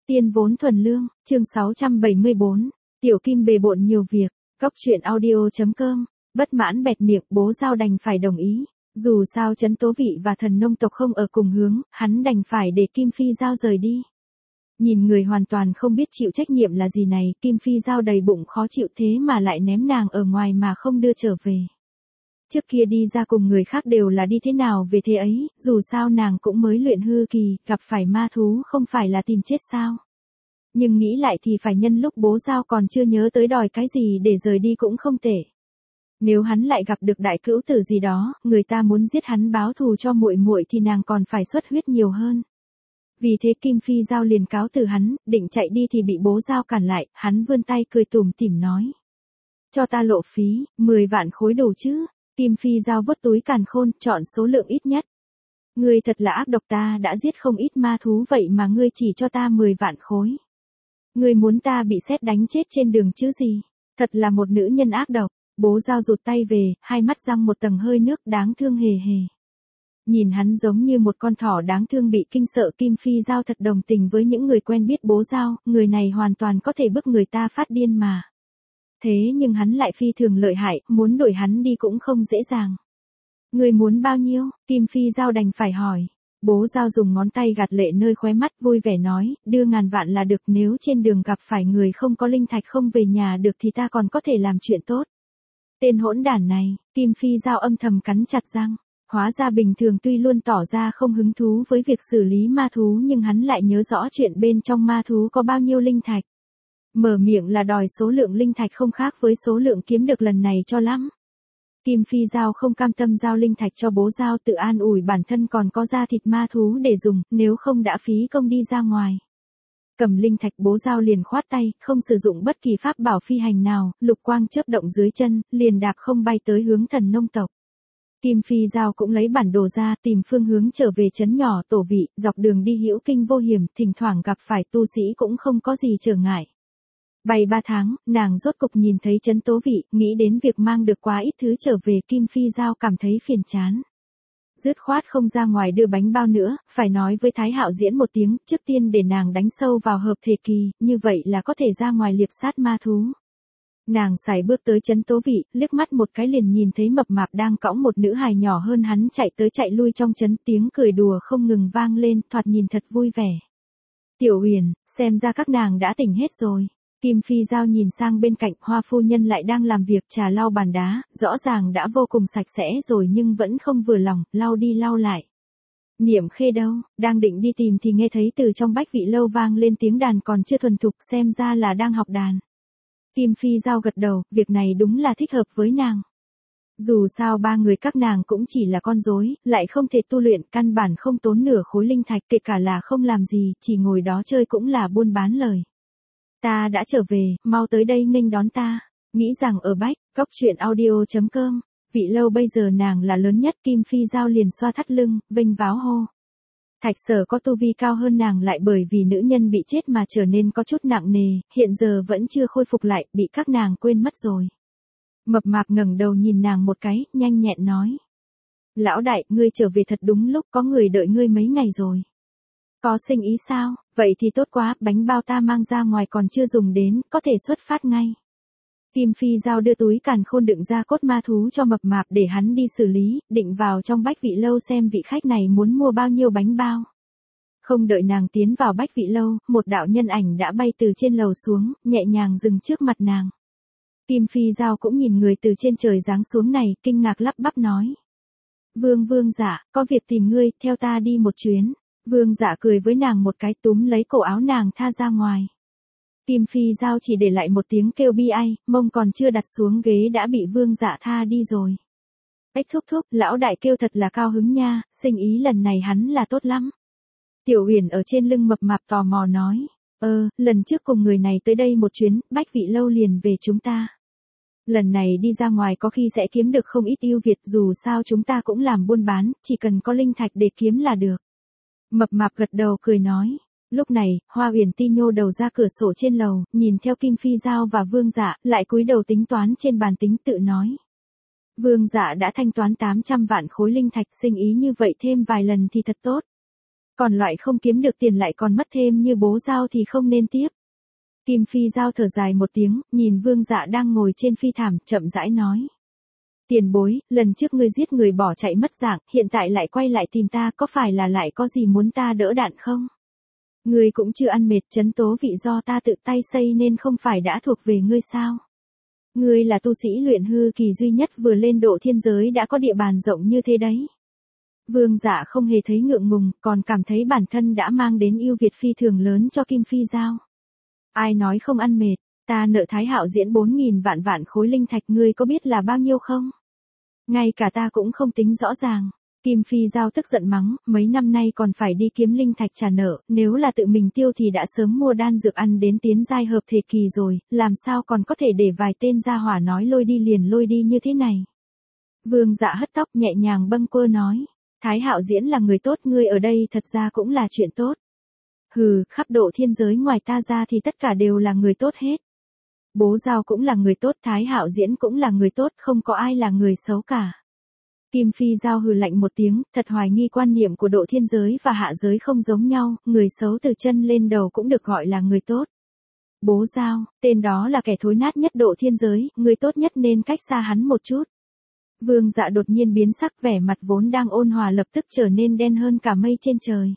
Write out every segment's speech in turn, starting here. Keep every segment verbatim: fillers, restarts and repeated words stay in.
Tiên vốn thuần lương, chương sáu trăm bảy mươi bốn. Tiểu Kim bề bộn nhiều việc, cóc truyện audio chấm com. Bất mãn bẹt miệng, bố Giao đành phải đồng ý. Dù sao Trấn Tố Vị và Thần Nông tộc không ở cùng hướng, hắn đành phải để Kim Phi Giao rời đi. Nhìn người hoàn toàn không biết chịu trách nhiệm là gì này, Kim Phi Giao đầy bụng khó chịu thế mà lại ném nàng ở ngoài mà không đưa trở về. Trước kia đi ra cùng người khác đều là đi thế nào về thế ấy, dù sao nàng cũng mới luyện hư kỳ, gặp phải ma thú không phải là tìm chết sao. Nhưng nghĩ lại thì phải nhân lúc bố Giao còn chưa nhớ tới đòi cái gì để rời đi cũng không tệ. Nếu hắn lại gặp được đại cữu tử gì đó, người ta muốn giết hắn báo thù cho muội muội thì nàng còn phải xuất huyết nhiều hơn. Vì thế Kim Phi Giao liền cáo từ hắn, định chạy đi thì bị bố Giao cản lại, hắn vươn tay cười tủm tỉm nói. Cho ta lộ phí, mười vạn khối đủ chứ. Kim Phi Giao vớt túi càn khôn, chọn số lượng ít nhất. Ngươi thật là ác độc, ta đã giết không ít ma thú vậy mà ngươi chỉ cho ta mười vạn khối. Ngươi muốn ta bị sét đánh chết trên đường chứ gì? Thật là một nữ nhân ác độc. Bố Giao rụt tay về, hai mắt răng một tầng hơi nước, đáng thương hề hề. Nhìn hắn giống như một con thỏ đáng thương bị kinh sợ, Kim Phi Giao thật đồng tình với những người quen biết bố Giao, người này hoàn toàn có thể bức người ta phát điên mà. Thế nhưng hắn lại phi thường lợi hại, muốn đuổi hắn đi cũng không dễ dàng. Người muốn bao nhiêu? Kim Phi Giao đành phải hỏi. Bố Giao dùng ngón tay gạt lệ nơi khóe mắt, vui vẻ nói, đưa ngàn vạn là được, nếu trên đường gặp phải người không có linh thạch không về nhà được thì ta còn có thể làm chuyện tốt. Tên hỗn đản này, Kim Phi Giao âm thầm cắn chặt răng. Hóa ra bình thường tuy luôn tỏ ra không hứng thú với việc xử lý ma thú nhưng hắn lại nhớ rõ chuyện bên trong ma thú có bao nhiêu linh thạch. Mở miệng là đòi số lượng linh thạch không khác với số lượng kiếm được lần này cho lắm. Kim Phi Giao không cam tâm giao linh thạch cho bố Giao, tự an ủi bản thân còn có da thịt ma thú để dùng, nếu không đã phí công đi ra ngoài. Cầm linh thạch, bố Giao liền khoát tay, không sử dụng bất kỳ pháp bảo phi hành nào, lục quang chớp động dưới chân, liền đạp không bay tới hướng Thần Nông tộc. Kim Phi Giao cũng lấy bản đồ ra, tìm phương hướng trở về trấn nhỏ Tổ Vị, dọc đường đi hữu kinh vô hiểm, thỉnh thoảng gặp phải tu sĩ cũng không có gì trở ngại. Bay ba tháng, nàng rốt cục nhìn thấy Trấn Tố Vị, nghĩ đến việc mang được quá ít thứ trở về, Kim Phi Giao cảm thấy phiền chán. Dứt khoát không ra ngoài đưa bánh bao nữa, phải nói với Thái Hạo Diễn một tiếng, trước tiên để nàng đánh sâu vào hợp thể kỳ, như vậy là có thể ra ngoài liệp sát ma thú. Nàng sải bước tới Trấn Tố Vị, liếc mắt một cái liền nhìn thấy mập mạp đang cõng một nữ hài nhỏ hơn hắn chạy tới chạy lui trong trấn, tiếng cười đùa không ngừng vang lên, thoạt nhìn thật vui vẻ. Tiểu Huyền, xem ra các nàng đã tỉnh hết rồi. Kim Phi Giao nhìn sang bên cạnh, Hoa phu nhân lại đang làm việc trà lau bàn đá, rõ ràng đã vô cùng sạch sẽ rồi nhưng vẫn không vừa lòng, lau đi lau lại. Niệm Khê đâu? Đang định đi tìm thì nghe thấy từ trong Bách Vị Lâu vang lên tiếng đàn còn chưa thuần thục, xem ra là đang học đàn. Kim Phi Giao gật đầu, việc này đúng là thích hợp với nàng. Dù sao ba người các nàng cũng chỉ là con rối, lại không thể tu luyện, căn bản không tốn nửa khối linh thạch, kể cả là không làm gì, chỉ ngồi đó chơi cũng là buôn bán lời. Ta đã trở về, mau tới đây nghênh đón ta. Nghĩ rằng ở Bách, cóc truyện audio chấm com, Vị Lâu bây giờ nàng là lớn nhất, Kim Phi Giao liền xoa thắt lưng, vênh váo hô. Thạch Sở có tu vi cao hơn nàng lại bởi vì nữ nhân bị chết mà trở nên có chút nặng nề, hiện giờ vẫn chưa khôi phục lại, bị các nàng quên mất rồi. Mập mạp ngẩng đầu nhìn nàng một cái, nhanh nhẹn nói. Lão đại, ngươi trở về thật đúng lúc, có người đợi ngươi mấy ngày rồi. Có sinh ý sao? Vậy thì tốt quá, bánh bao ta mang ra ngoài còn chưa dùng đến, có thể xuất phát ngay. Kim Phi Giao đưa túi càn khôn đựng ra cốt ma thú cho mập mạp để hắn đi xử lý, định vào trong Bách Vị Lâu xem vị khách này muốn mua bao nhiêu bánh bao. Không đợi nàng tiến vào Bách Vị Lâu, một đạo nhân ảnh đã bay từ trên lầu xuống, nhẹ nhàng dừng trước mặt nàng. Kim Phi Giao cũng nhìn người từ trên trời giáng xuống này, kinh ngạc lắp bắp nói. Vương vương dạ, có việc tìm ngươi, theo ta đi một chuyến. Vương dạ cười với nàng một cái, túm lấy cổ áo nàng tha ra ngoài. Kim Phi Giao chỉ để lại một tiếng kêu bi ai, mông còn chưa đặt xuống ghế đã bị vương dạ tha đi rồi. Ếch thúc thúc, lão đại kêu thật là cao hứng nha, sinh ý lần này hắn là tốt lắm. Tiểu Huyền ở trên lưng mập mạp tò mò nói, ơ, lần trước cùng người này tới đây một chuyến, Bách Vị Lâu liền về chúng ta. Lần này đi ra ngoài có khi sẽ kiếm được không ít ưu việt, dù sao chúng ta cũng làm buôn bán, chỉ cần có linh thạch để kiếm là được. Mập mạp gật đầu cười nói. Lúc này, Hoa Huyền Ti nhô đầu ra cửa sổ trên lầu, nhìn theo Kim Phi Giao và Vương Dạ, lại cúi đầu tính toán trên bàn tính tự nói. Vương Dạ đã thanh toán tám trăm vạn khối linh thạch, sinh ý như vậy thêm vài lần thì thật tốt. Còn loại không kiếm được tiền lại còn mất thêm như bố Giao thì không nên tiếp. Kim Phi Giao thở dài một tiếng, nhìn Vương Dạ đang ngồi trên phi thảm, chậm rãi nói. Tiền bối, lần trước ngươi giết người bỏ chạy mất dạng, hiện tại lại quay lại tìm ta, có phải là lại có gì muốn ta đỡ đạn không? Ngươi cũng chưa ăn mệt, trấn tố vị do ta tự tay xây nên không phải đã thuộc về ngươi sao? Ngươi là tu sĩ luyện hư kỳ duy nhất vừa lên độ thiên giới đã có địa bàn rộng như thế đấy. Vương Dạ không hề thấy ngượng ngùng, còn cảm thấy bản thân đã mang đến ưu việt phi thường lớn cho Kim Phi Giao. Ai nói không ăn mệt, ta nợ Thái Hạo Diễn bốn nghìn vạn vạn khối linh thạch, ngươi có biết là bao nhiêu không? Ngay cả ta cũng không tính rõ ràng. Kim Phi Giao tức giận mắng, mấy năm nay còn phải đi kiếm linh thạch trả nợ, nếu là tự mình tiêu thì đã sớm mua đan dược ăn đến tiến giai hợp thể kỳ rồi, làm sao còn có thể để vài tên gia hỏa nói lôi đi liền lôi đi như thế này. Vương Dạ hất tóc nhẹ nhàng bâng quơ nói, Thái Hạo Diễn là người tốt, ngươi ở đây thật ra cũng là chuyện tốt. Hừ, khắp độ thiên giới ngoài ta ra thì tất cả đều là người tốt hết. Bố Giao cũng là người tốt, Thái Hạo Diễn cũng là người tốt, không có ai là người xấu cả. Kim Phi Giao hừ lạnh một tiếng, thật hoài nghi quan niệm của độ thiên giới và hạ giới không giống nhau, người xấu từ chân lên đầu cũng được gọi là người tốt. Bố Giao, tên đó là kẻ thối nát nhất độ thiên giới, người tốt nhất nên cách xa hắn một chút. Vương Dạ đột nhiên biến sắc, vẻ mặt vốn đang ôn hòa lập tức trở nên đen hơn cả mây trên trời.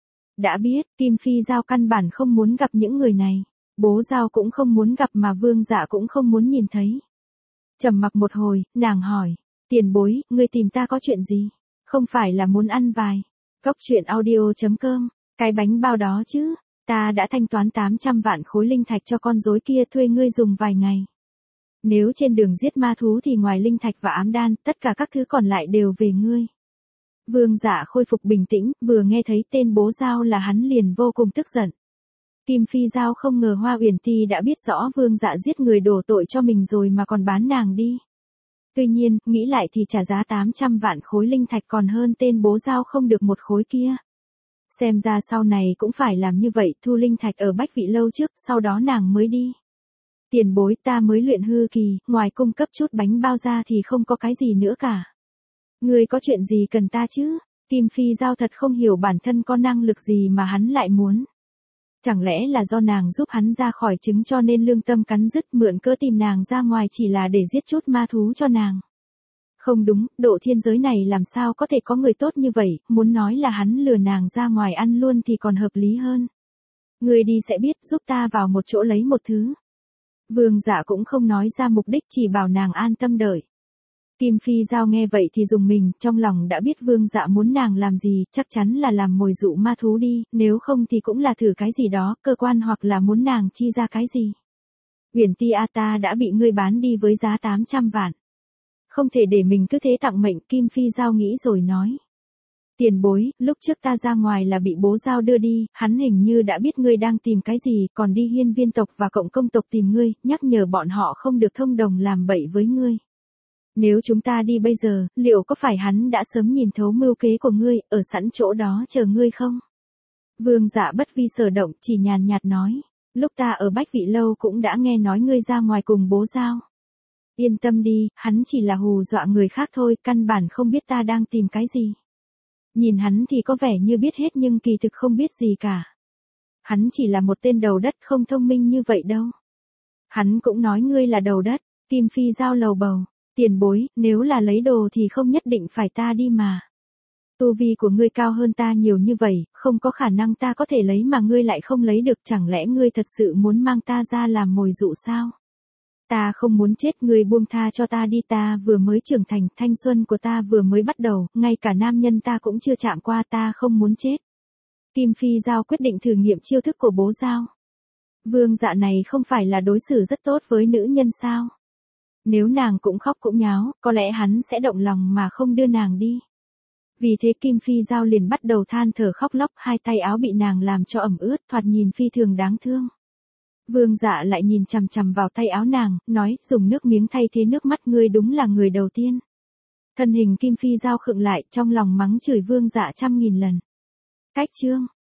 Đã biết, Kim Phi Giao căn bản không muốn gặp những người này. Bố Giao cũng không muốn gặp mà Vương Dạ cũng không muốn nhìn thấy. Trầm mặc một hồi, nàng hỏi. Tiền bối, ngươi tìm ta có chuyện gì? Không phải là muốn ăn vài cốc truyện audio chấm com, cái bánh bao đó chứ? Ta đã thanh toán tám trăm vạn khối linh thạch cho con rối kia, thuê ngươi dùng vài ngày. Nếu trên đường giết ma thú thì ngoài linh thạch và ám đan, tất cả các thứ còn lại đều về ngươi. Vương Dạ khôi phục bình tĩnh, vừa nghe thấy tên bố Giao là hắn liền vô cùng tức giận. Kim Phi Giao không ngờ Hoa Uyển Ti đã biết rõ Vương Dạ giết người đổ tội cho mình rồi mà còn bán nàng đi. Tuy nhiên, nghĩ lại thì trả giá tám trăm vạn khối linh thạch còn hơn tên bố Giao không được một khối kia. Xem ra sau này cũng phải làm như vậy, thu linh thạch ở Bách Vị Lâu trước, sau đó nàng mới đi. Tiền bối, ta mới luyện hư kỳ, ngoài cung cấp chút bánh bao ra thì không có cái gì nữa cả. Ngươi có chuyện gì cần ta chứ? Kim Phi Giao thật không hiểu bản thân có năng lực gì mà hắn lại muốn. Chẳng lẽ là do nàng giúp hắn ra khỏi trứng cho nên lương tâm cắn rứt, mượn cớ tìm nàng ra ngoài chỉ là để giết chút ma thú cho nàng. Không đúng, độ thiên giới này làm sao có thể có người tốt như vậy, muốn nói là hắn lừa nàng ra ngoài ăn luôn thì còn hợp lý hơn. Ngươi đi sẽ biết, giúp ta vào một chỗ lấy một thứ. Vương Dạ cũng không nói ra mục đích, chỉ bảo nàng an tâm đợi. Kim Phi Giao nghe vậy thì dùng mình, trong lòng đã biết Vương Dạ muốn nàng làm gì, chắc chắn là làm mồi dụ ma thú đi, nếu không thì cũng là thử cái gì đó, cơ quan hoặc là muốn nàng chi ra cái gì. Uyển Ti a, ta đã bị ngươi bán đi với giá tám trăm vạn. Không thể để mình cứ thế tặng mệnh, Kim Phi Giao nghĩ rồi nói. Tiền bối, lúc trước ta ra ngoài là bị bố Giao đưa đi, hắn hình như đã biết ngươi đang tìm cái gì, còn đi hiên viên tộc và cộng công tộc tìm ngươi, nhắc nhở bọn họ không được thông đồng làm bậy với ngươi. Nếu chúng ta đi bây giờ, liệu có phải hắn đã sớm nhìn thấu mưu kế của ngươi, ở sẵn chỗ đó chờ ngươi không? Vương Dạ bất vi sở động, chỉ nhàn nhạt nói. Lúc ta ở Bách Vị Lâu cũng đã nghe nói ngươi ra ngoài cùng bố Giao. Yên tâm đi, hắn chỉ là hù dọa người khác thôi, căn bản không biết ta đang tìm cái gì. Nhìn hắn thì có vẻ như biết hết nhưng kỳ thực không biết gì cả. Hắn chỉ là một tên đầu đất, không thông minh như vậy đâu. Hắn cũng nói ngươi là đầu đất. Kim Phi Giao lầu bầu. Tiền bối, nếu là lấy đồ thì không nhất định phải ta đi mà. Tu vi của ngươi cao hơn ta nhiều như vậy, không có khả năng ta có thể lấy mà ngươi lại không lấy được, chẳng lẽ ngươi thật sự muốn mang ta ra làm mồi dụ sao? Ta không muốn chết, ngươi buông tha cho ta đi, ta vừa mới trưởng thành, thanh xuân của ta vừa mới bắt đầu, ngay cả nam nhân ta cũng chưa chạm qua, ta không muốn chết. Kim Phi Giao quyết định thử nghiệm chiêu thức của bố Giao. Vương Dạ này không phải là đối xử rất tốt với nữ nhân sao? Nếu nàng cũng khóc cũng nháo, có lẽ hắn sẽ động lòng mà không đưa nàng đi. Vì thế Kim Phi Giao liền bắt đầu than thở khóc lóc, hai tay áo bị nàng làm cho ẩm ướt, thoạt nhìn phi thường đáng thương. Vương Dạ lại nhìn chằm chằm vào tay áo nàng, nói, dùng nước miếng thay thế nước mắt, ngươi đúng là người đầu tiên. Thân hình Kim Phi Giao khựng lại, trong lòng mắng chửi Vương Dạ trăm nghìn lần. Cách chương.